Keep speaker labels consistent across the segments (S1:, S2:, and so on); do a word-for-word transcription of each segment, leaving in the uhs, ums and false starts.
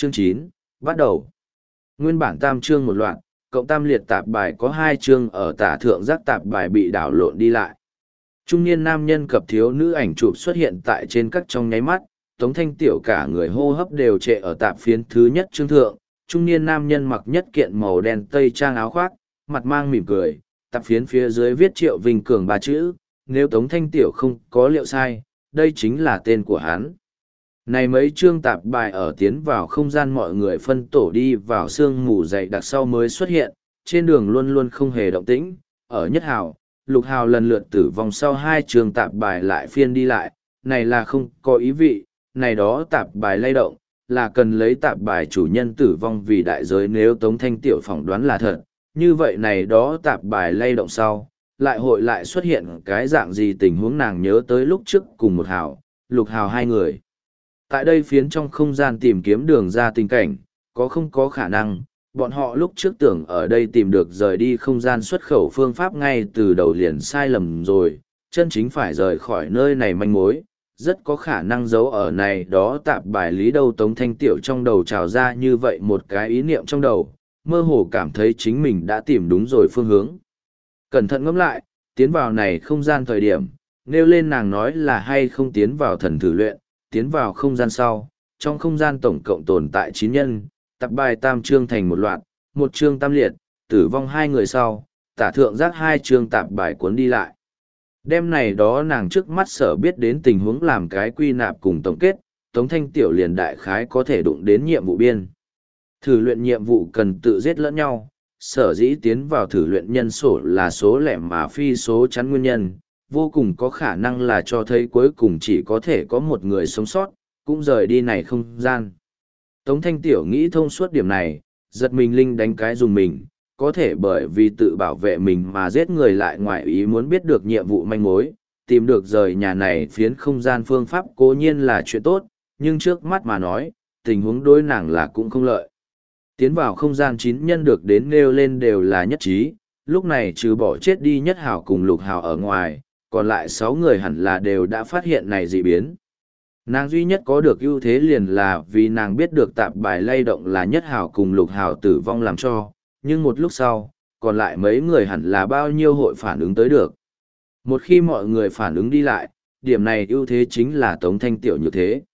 S1: Chương chín bắt đầu. Nguyên bản tam chương một loạt, cộng tam liệt tạp bài có hai chương ở tả thượng giác tạp bài bị đảo lộn đi lại. Trung niên nam nhân cập thiếu nữ ảnh chụp xuất hiện tại trên các trong nháy mắt, Tống Thanh Tiểu cả người hô hấp đều trệ ở tạp phiến thứ nhất chương thượng. Trung niên nam nhân mặc nhất kiện màu đen tây trang áo khoác, mặt mang mỉm cười, tạp phiến phía dưới viết Triệu Vinh Cường ba chữ, nếu Tống Thanh Tiểu không có liệu sai, đây chính là tên của hắn. Này mấy chương tạp bài ở tiến vào không gian mọi người phân tổ đi vào sương mù dày đặc sau mới xuất hiện, trên đường luôn luôn không hề động tĩnh, ở nhất hào, lục hào lần lượt tử vong sau hai chương tạp bài lại phiên đi lại, này là không có ý vị, này đó tạp bài lay động, là cần lấy tạp bài chủ nhân tử vong vì đại giới nếu Tống Thanh Tiểu phỏng đoán là thật, như vậy này đó tạp bài lay động sau, lại hội lại xuất hiện cái dạng gì tình huống nàng nhớ tới lúc trước cùng một hào, lục hào hai người. Tại đây phiến trong không gian tìm kiếm đường ra tình cảnh, có không có khả năng, bọn họ lúc trước tưởng ở đây tìm được rời đi không gian xuất khẩu phương pháp ngay từ đầu liền sai lầm rồi, chân chính phải rời khỏi nơi này manh mối, rất có khả năng giấu ở này đó tạp bài lý đâu Tống Thanh Tiểu trong đầu trào ra như vậy một cái ý niệm trong đầu, mơ hồ cảm thấy chính mình đã tìm đúng rồi phương hướng. Cẩn thận ngẫm lại, tiến vào này không gian thời điểm, nêu lên nàng nói là hay không tiến vào thần thử luyện, tiến vào không gian sau, trong không gian tổng cộng tồn tại chín nhân, tạp bài tam chương thành một loạt, một chương tam liệt, tử vong hai người sau, tả thượng giác hai chương tạp bài cuốn đi lại. Đêm này đó nàng trước mắt sở biết đến tình huống làm cái quy nạp cùng tổng kết, Tống Thanh Tiểu liền đại khái có thể đụng đến nhiệm vụ biên. Thử luyện nhiệm vụ cần tự giết lẫn nhau, sở dĩ tiến vào thử luyện nhân số là số lẻ mà phi số chắn nguyên nhân, vô cùng có khả năng là cho thấy cuối cùng chỉ có thể có một người sống sót, cũng rời đi này không gian. Tống Thanh Tiểu nghĩ thông suốt điểm này, giật mình linh đánh cái dùng mình, có thể bởi vì tự bảo vệ mình mà giết người lại ngoài ý muốn biết được nhiệm vụ manh mối, tìm được rời nhà này phiến không gian phương pháp cố nhiên là chuyện tốt, nhưng trước mắt mà nói, tình huống đối nàng là cũng không lợi. Tiến vào không gian chín nhân được đến nêu lên đều là nhất trí, lúc này trừ bỏ chết đi nhất hào cùng lục hào ở ngoài, còn lại sáu người hẳn là đều đã phát hiện này dị biến. Nàng duy nhất có được ưu thế liền là vì nàng biết được tạp bài lay động là nhất hào cùng lục hào tử vong làm cho, nhưng một lúc sau, còn lại mấy người hẳn là bao nhiêu hội phản ứng tới được. Một khi mọi người phản ứng đi lại, điểm này ưu thế chính là Tống Thanh Tiểu như thế.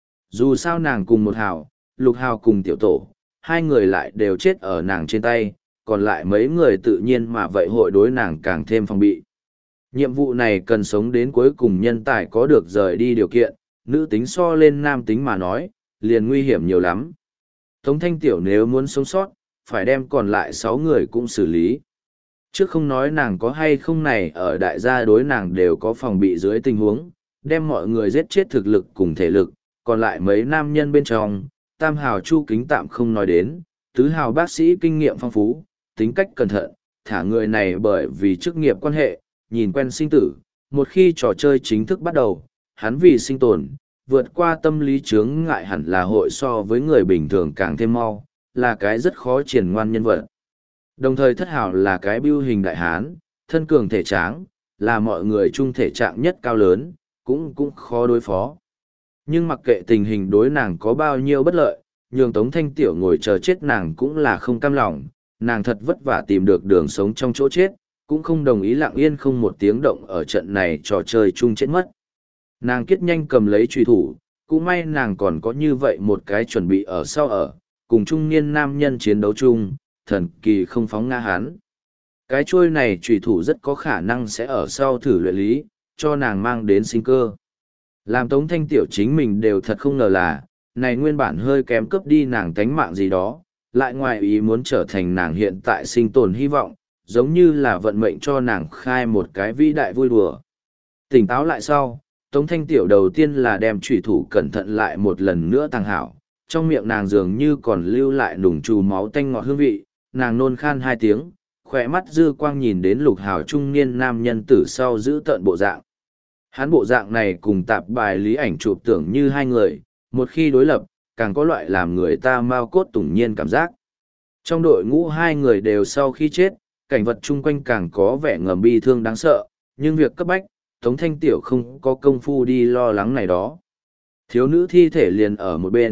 S1: Dù sao nàng cùng một hào, lục hào cùng tiểu tổ, hai người lại đều chết ở nàng trên tay, còn lại mấy người tự nhiên mà vậy hội đối nàng càng thêm phòng bị. Nhiệm vụ này cần sống đến cuối cùng nhân tài có được rời đi điều kiện, nữ tính so lên nam tính mà nói, liền nguy hiểm nhiều lắm. Tống Thanh Tiểu nếu muốn sống sót, phải đem còn lại sáu người cũng xử lý. Trước không nói nàng có hay không này ở đại gia đối nàng đều có phòng bị dưới tình huống, đem mọi người giết chết thực lực cùng thể lực, còn lại mấy nam nhân bên trong, tam hào Chu Kính tạm không nói đến, tứ hào bác sĩ kinh nghiệm phong phú, tính cách cẩn thận, thả người này bởi vì chức nghiệp quan hệ, nhìn quen sinh tử, một khi trò chơi chính thức bắt đầu, hắn vì sinh tồn, vượt qua tâm lý chướng ngại hẳn là hội so với người bình thường càng thêm mau, là cái rất khó triển ngoan nhân vật. Đồng thời thất hào là cái bưu hình đại hán, thân cường thể tráng, là mọi người chung thể trạng nhất cao lớn, cũng cũng khó đối phó. Nhưng mặc kệ tình hình đối nàng có bao nhiêu bất lợi, nhường Tống Thanh Tiểu ngồi chờ chết nàng cũng là không cam lòng, nàng thật vất vả tìm được đường sống trong chỗ chết, cũng không đồng ý lặng yên không một tiếng động ở trận này trò chơi chung chết mất. Nàng kết nhanh cầm lấy truy thủ, cũng may nàng còn có như vậy một cái chuẩn bị ở sau ở, cùng trung niên nam nhân chiến đấu chung, thần kỳ không phóng ngã hắn. Cái chuôi này truy thủ rất có khả năng sẽ ở sau thử luyện lý, cho nàng mang đến sinh cơ. Làm Tống Thanh Tiểu chính mình đều thật không ngờ là, này nguyên bản hơi kém cướp đi nàng tánh mạng gì đó, lại ngoài ý muốn trở thành nàng hiện tại sinh tồn hy vọng, giống như là vận mệnh cho nàng khai một cái vĩ đại vui đùa. Tỉnh táo lại sau, Tống Thanh Tiểu đầu tiên là đem trùy thủ cẩn thận lại một lần nữa tăng hảo, trong miệng nàng dường như còn lưu lại nùng trù máu tanh ngọt hương vị, nàng nôn khan hai tiếng, khỏe mắt dư quang nhìn đến lục hào trung niên nam nhân tử sau giữ tận bộ dạng. Hắn bộ dạng này cùng tạp bài lý ảnh chụp tưởng như hai người, một khi đối lập, càng có loại làm người ta mau cốt tủng nhiên cảm giác. Trong đội ngũ hai người đều sau khi chết, cảnh vật chung quanh càng có vẻ ngầm bi thương đáng sợ, nhưng việc cấp bách, Tống Thanh Tiểu không có công phu đi lo lắng này đó. Thiếu nữ thi thể liền ở một bên,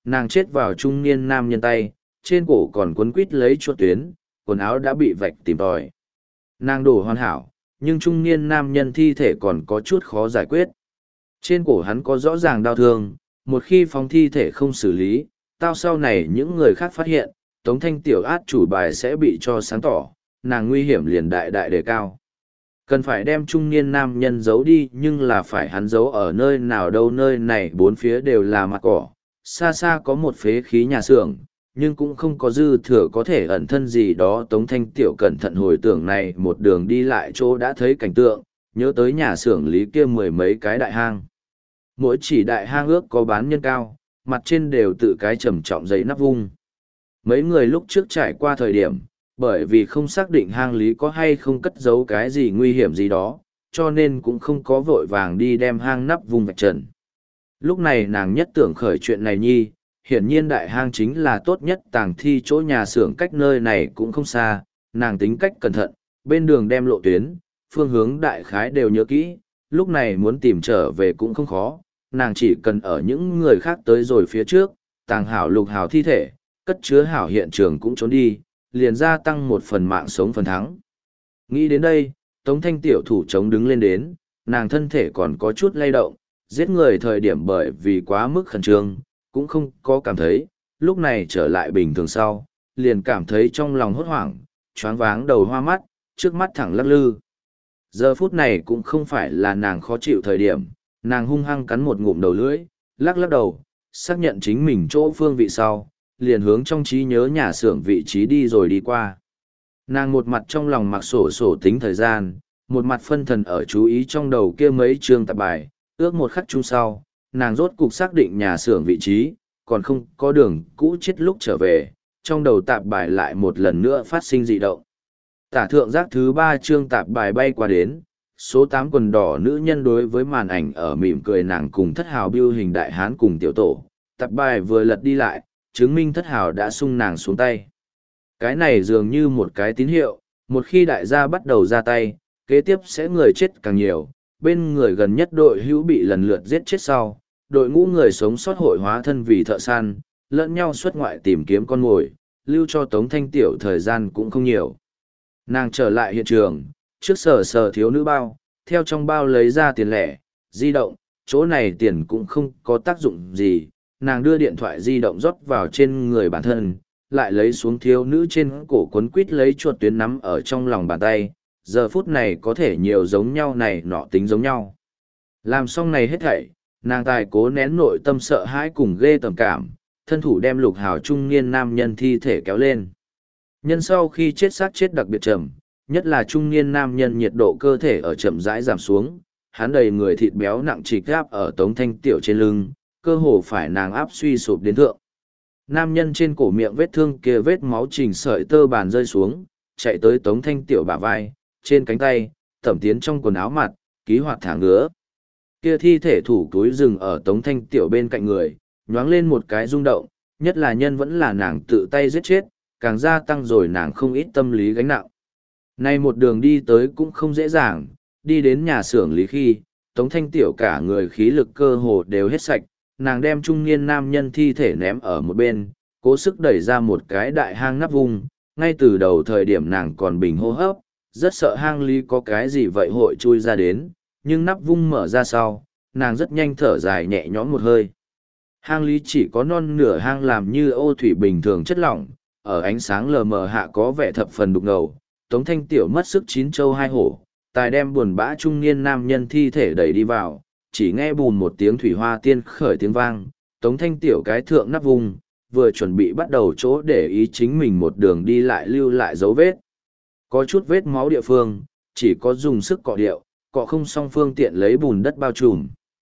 S1: nàng chết vào trung niên nam nhân tay, trên cổ còn quấn quít lấy chuột tuyến, quần áo đã bị vạch tìm tòi. Nàng đổ hoàn hảo, nhưng trung niên nam nhân thi thể còn có chút khó giải quyết. Trên cổ hắn có rõ ràng đau thương, một khi phóng thi thể không xử lý, tao sau này những người khác phát hiện, Tống Thanh Tiểu át chủ bài sẽ bị cho sáng tỏ, nàng nguy hiểm liền đại đại đề cao. Cần phải đem trung niên nam nhân giấu đi, nhưng là phải hắn giấu ở nơi nào đâu, nơi này bốn phía đều là mặt cỏ, xa xa có một phế khí nhà xưởng, nhưng cũng không có dư thừa có thể ẩn thân gì đó. Tống Thanh Tiểu cẩn thận hồi tưởng này một đường đi lại chỗ đã thấy cảnh tượng, nhớ tới nhà xưởng lý kia mười mấy cái đại hang. Mỗi chỉ đại hang ước có bán nhân cao, mặt trên đều tự cái trầm trọng giấy nắp vung. Mấy người lúc trước trải qua thời điểm, bởi vì không xác định hang lý có hay không cất giấu cái gì nguy hiểm gì đó, cho nên cũng không có vội vàng đi đem hang nắp vung vạch trần. Lúc này nàng nhất tưởng khởi chuyện này nhi, hiển nhiên đại hang chính là tốt nhất tàng thi, chỗ nhà xưởng cách nơi này cũng không xa, nàng tính cách cẩn thận, bên đường đem lộ tuyến, phương hướng đại khái đều nhớ kỹ, lúc này muốn tìm trở về cũng không khó, nàng chỉ cần ở những người khác tới rồi phía trước, tàng hảo lục hảo thi thể, cất chứa hảo hiện trường cũng trốn đi, liền gia tăng một phần mạng sống phần thắng. Nghĩ đến đây, Tống Thanh Tiểu thủ chống đứng lên đến, nàng thân thể còn có chút lay động, giết người thời điểm bởi vì quá mức khẩn trương, cũng không có cảm thấy, lúc này trở lại bình thường sau, liền cảm thấy trong lòng hốt hoảng, choáng váng đầu hoa mắt, trước mắt thẳng lắc lư. Giờ phút này cũng không phải là nàng khó chịu thời điểm, nàng hung hăng cắn một ngụm đầu lưỡi, lắc lắc đầu, xác nhận chính mình chỗ phương vị sau, liền hướng trong trí nhớ nhà xưởng vị trí đi rồi đi qua. Nàng một mặt trong lòng mặc sổ sổ tính thời gian, một mặt phân thần ở chú ý trong đầu kia mấy chương tạp bài, ước một khắc chung sau, nàng rốt cục xác định nhà xưởng vị trí, còn không có đường cũ chết lúc trở về, trong đầu tạp bài lại một lần nữa phát sinh dị động. Tả thượng giác thứ ba chương tạp bài bay qua đến, số tám quần đỏ nữ nhân đối với màn ảnh ở mỉm cười, nàng cùng thất hào biêu hình đại hán cùng tiểu tổ, tạp bài vừa lật đi lại, chứng minh thất hào đã sung nàng xuống tay. Cái này dường như một cái tín hiệu, một khi đại gia bắt đầu ra tay, kế tiếp sẽ người chết càng nhiều, bên người gần nhất đội hữu bị lần lượt giết chết sau, đội ngũ người sống sót hội hóa thân vì thợ săn, lẫn nhau xuất ngoại tìm kiếm con mồi, lưu cho Tống Thanh Tiểu thời gian cũng không nhiều. Nàng trở lại hiện trường, trước sờ sờ thiếu nữ bao, theo trong bao lấy ra tiền lẻ, di động, chỗ này tiền cũng không có tác dụng gì, nàng đưa điện thoại di động rót vào trên người bản thân, lại lấy xuống thiếu nữ trên cổ quấn quít lấy chuột tuyến nắm ở trong lòng bàn tay, giờ phút này có thể nhiều giống nhau này nọ tính giống nhau. Làm xong này hết thảy, nàng tài cố nén nội tâm sợ hãi cùng ghê tởm cảm, thân thủ đem lục hào trung niên nam nhân thi thể kéo lên. Nhân sau khi chết xác chết đặc biệt chậm, nhất là trung niên nam nhân nhiệt độ cơ thể ở chậm rãi giảm xuống, hắn đầy người thịt béo nặng trịch áp ở Tống Thanh Tiểu trên lưng, cơ hồ phải nàng áp suy sụp đến thượng. Nam nhân trên cổ miệng vết thương kia vết máu chỉnh sợi tơ bàn rơi xuống, chạy tới Tống Thanh Tiểu bả vai, trên cánh tay, thẩm tiến trong quần áo mặt, ký hoạt thả ngứa. Kia thi thể thủ túi rừng ở Tống Thanh Tiểu bên cạnh người, nhoáng lên một cái rung động, nhất là nhân vẫn là nàng tự tay giết chết, càng gia tăng rồi nàng không ít tâm lý gánh nặng. Nay một đường đi tới cũng không dễ dàng, đi đến nhà xưởng lý khi, Tống Thanh Tiểu cả người khí lực cơ hồ đều hết sạch, nàng đem trung niên nam nhân thi thể ném ở một bên, cố sức đẩy ra một cái đại hang nắp vung, ngay từ đầu thời điểm nàng còn bình hô hấp, rất sợ hang lý có cái gì vậy hội chui ra đến, nhưng nắp vung mở ra sau, nàng rất nhanh thở dài nhẹ nhõm một hơi. Hang lý chỉ có non nửa hang làm như ô thủy bình thường chất lỏng, ở ánh sáng lờ mờ hạ có vẻ thập phần đục ngầu, Tống Thanh Tiểu mất sức chín châu hai hổ, tài đem buồn bã trung niên nam nhân thi thể đẩy đi vào, chỉ nghe bùn một tiếng thủy hoa tiên khởi tiếng vang, Tống Thanh Tiểu cái thượng nắp vùng, vừa chuẩn bị bắt đầu chỗ để ý chính mình một đường đi lại lưu lại dấu vết. Có chút vết máu địa phương, chỉ có dùng sức cọ điệu, cọ không xong phương tiện lấy bùn đất bao trùm.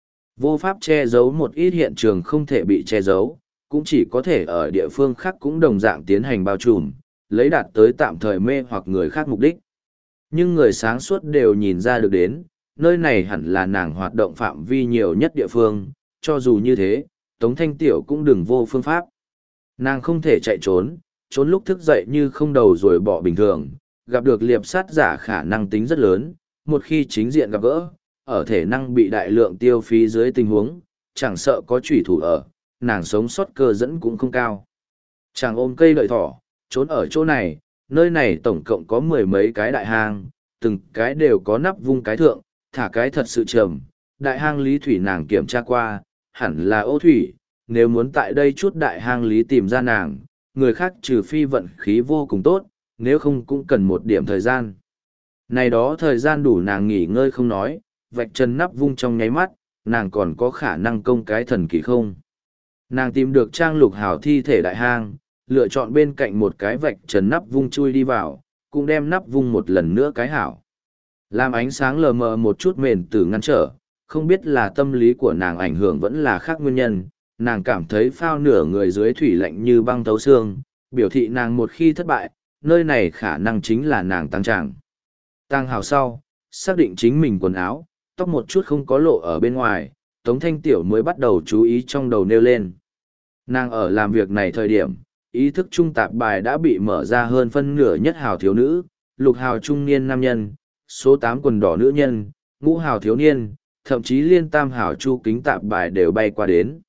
S1: Vô pháp che giấu một ít hiện trường không thể bị che giấu, cũng chỉ có thể ở địa phương khác cũng đồng dạng tiến hành bao trùm, lấy đạt tới tạm thời mê hoặc người khác mục đích. Nhưng người sáng suốt đều nhìn ra được đến, nơi này hẳn là nàng hoạt động phạm vi nhiều nhất địa phương, cho dù như thế, Tống Thanh Tiểu cũng đừng vô phương pháp. Nàng không thể chạy trốn, trốn lúc thức dậy như không đầu rồi bỏ bình thường, gặp được liệp sát giả khả năng tính rất lớn, một khi chính diện gặp gỡ, ở thể năng bị đại lượng tiêu phí dưới tình huống, chẳng sợ có chủy thủ ở, nàng sống sót cơ dẫn cũng không cao. Chàng ôm cây lợi thỏ, trốn ở chỗ này, nơi này tổng cộng có mười mấy cái đại hang, từng cái đều có nắp vung cái thượng, thả cái thật sự trầm. Đại hang lý thủy nàng kiểm tra qua, hẳn là ô thủy, nếu muốn tại đây chút đại hang lý tìm ra nàng, người khác trừ phi vận khí vô cùng tốt, nếu không cũng cần một điểm thời gian. Này đó thời gian đủ nàng nghỉ ngơi không nói, vạch chân nắp vung trong nháy mắt, nàng còn có khả năng công cái thần kỳ không. Nàng tìm được trang lục hào thi thể đại hang, lựa chọn bên cạnh một cái vạch trần nắp vung chui đi vào, cũng đem nắp vung một lần nữa cái hảo. Làm ánh sáng lờ mờ một chút mền tử ngăn trở, không biết là tâm lý của nàng ảnh hưởng vẫn là khác nguyên nhân, nàng cảm thấy phao nửa người dưới thủy lạnh như băng thấu xương, biểu thị nàng một khi thất bại, nơi này khả năng chính là nàng tăng tràng. Tăng hào sau, xác định chính mình quần áo, tóc một chút không có lộ ở bên ngoài, Tống Thanh Tiểu mới bắt đầu chú ý trong đầu nêu lên. Nàng ở làm việc này thời điểm, ý thức trung tạp bài đã bị mở ra hơn phân nửa nhất hào thiếu nữ, lục hào trung niên nam nhân, số tám quần đỏ nữ nhân, ngũ hào thiếu niên, thậm chí liên tam hào chu kính tạp bài đều bay qua đến.